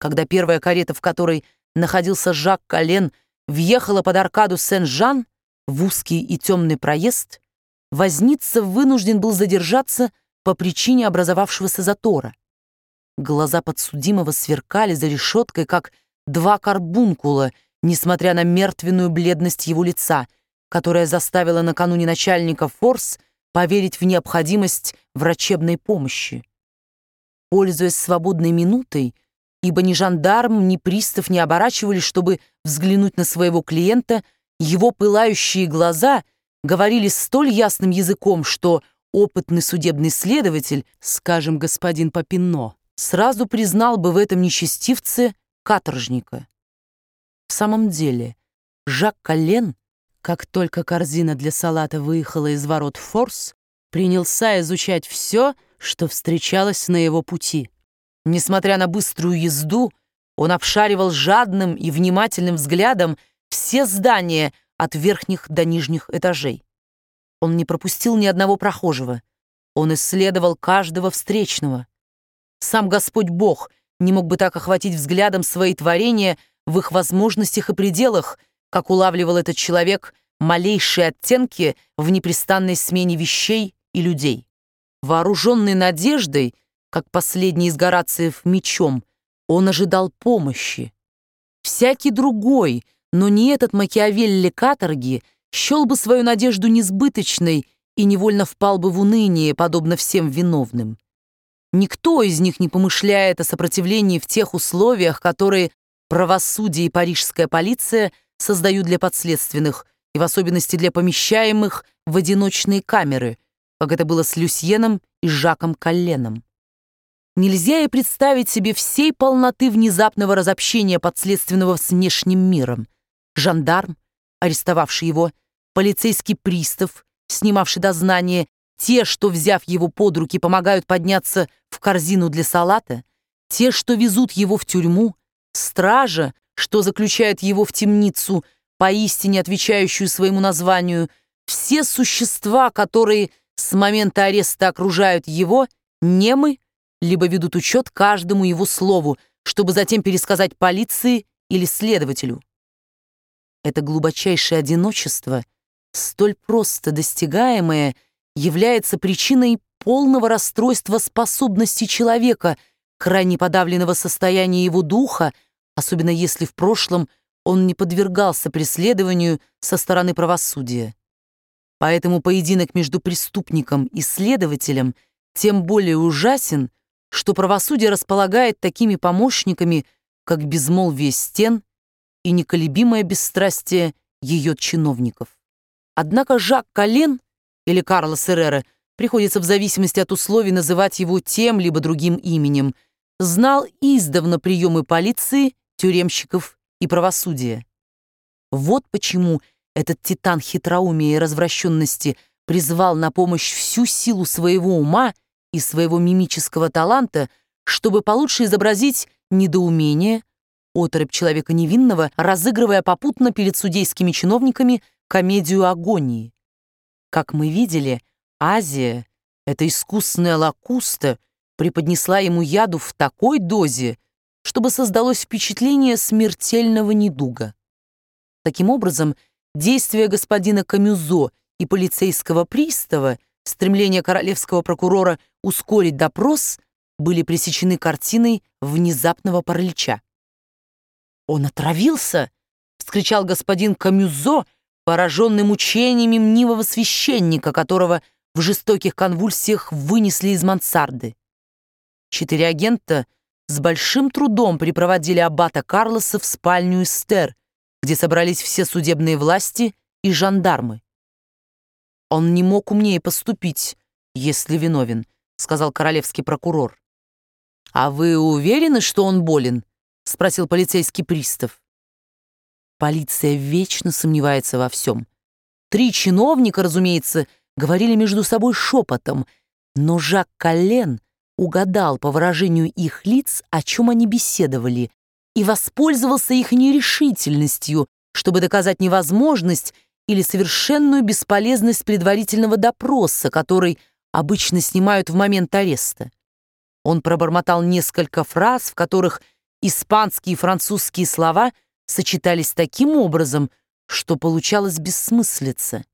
Когда первая карета, в которой находился Жак Колен, въехала под аркаду Сен-Жан в узкий и темный проезд, возница вынужден был задержаться по причине образовавшегося затора. Глаза подсудимого сверкали за решеткой, как два карбункула, несмотря на мертвенную бледность его лица, которая заставила накануне начальника форс поверить в необходимость врачебной помощи. Пользуясь свободной минутой, ибо ни жандарм, ни пристав не оборачивались, чтобы взглянуть на своего клиента, его пылающие глаза говорили столь ясным языком, что опытный судебный следователь, скажем, господин Папино, сразу признал бы в этом нечестивце каторжника. В самом деле, Жак Колен, как только корзина для салата выехала из ворот форс, принялся изучать все, что встречалось на его пути. Несмотря на быструю езду, он обшаривал жадным и внимательным взглядом все здания от верхних до нижних этажей. Он не пропустил ни одного прохожего. Он исследовал каждого встречного. Сам Господь Бог не мог бы так охватить взглядом свои творения в их возможностях и пределах, как улавливал этот человек малейшие оттенки в непрестанной смене вещей и людей. Вооруженный надеждой, как последний из Горациев мечом, он ожидал помощи. Всякий другой, но не этот Макиавелли каторги, счел бы свою надежду несбыточной и невольно впал бы в уныние, подобно всем виновным. Никто из них не помышляет о сопротивлении в тех условиях, которые правосудие и парижская полиция создают для подследственных, и в особенности для помещаемых в одиночные камеры, как это было с Люсьеном и Жаком Колленом. Нельзя и представить себе всей полноты внезапного разобщения подследственного с внешним миром. Жандарм, арестовавший его, полицейский пристав, снимавший дознание, те, что, взяв его под руки, помогают подняться в корзину для салата, те, что везут его в тюрьму, стража, что заключает его в темницу, поистине отвечающую своему названию, все существа, которые с момента ареста окружают его, немы, либо ведут учет каждому его слову, чтобы затем пересказать полиции или следователю. Это глубочайшее одиночество, столь просто достигаемое, является причиной полного расстройства способностей человека, крайне подавленного состояния его духа, особенно если в прошлом он не подвергался преследованию со стороны правосудия. Поэтому поединок между преступником и следователем тем более ужасен, что правосудие располагает такими помощниками, как безмолвие стен и неколебимое бесстрастие ее чиновников. Однако Жак Колен или Карлос Эррера, приходится в зависимости от условий называть его тем либо другим именем, знал издавна приемы полиции, тюремщиков и правосудия. Вот почему этот титан хитроумия и развращенности призвал на помощь всю силу своего ума и своего мимического таланта, чтобы получше изобразить недоумение, оторопь человека невинного, разыгрывая попутно перед судейскими чиновниками комедию агонии. Как мы видели, Азия, эта искусная лакуста, преподнесла ему яду в такой дозе, чтобы создалось впечатление смертельного недуга. Таким образом, действия господина Камюзо и полицейского пристава, стремление королевского прокурора ускорить допрос, были пресечены картиной внезапного паралича. «Он отравился!» — вскричал господин Камюзо, пораженный мучениями мнимого священника, которого в жестоких конвульсиях вынесли из мансарды. 4 агента с большим трудом припроводили аббата Карлоса в спальню Эстер, где собрались все судебные власти и жандармы. «Он не мог умнее поступить, если виновен», — сказал королевский прокурор. «А вы уверены, что он болен?» — спросил полицейский пристав. Полиция вечно сомневается во всем. 3 чиновника, разумеется, говорили между собой шепотом, но Жак Колен угадал по выражению их лиц, о чем они беседовали, и воспользовался их нерешительностью, чтобы доказать невозможность или совершенную бесполезность предварительного допроса, который обычно снимают в момент ареста. Он пробормотал несколько фраз, в которых испанские и французские слова сочетались таким образом, что получалась бессмыслица.